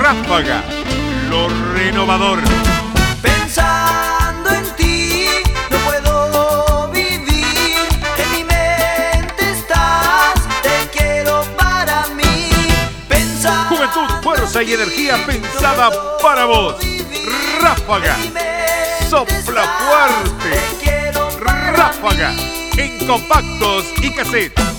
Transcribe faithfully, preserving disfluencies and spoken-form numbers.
Ráfaga, lo renovador. Pensando en ti, no puedo vivir. En mi mente estás, te quiero para mí. Pensando Juventud, fuerza y energía pensada para vos. Ráfaga, sopla fuerte. Ráfaga, en compactos y cassettes.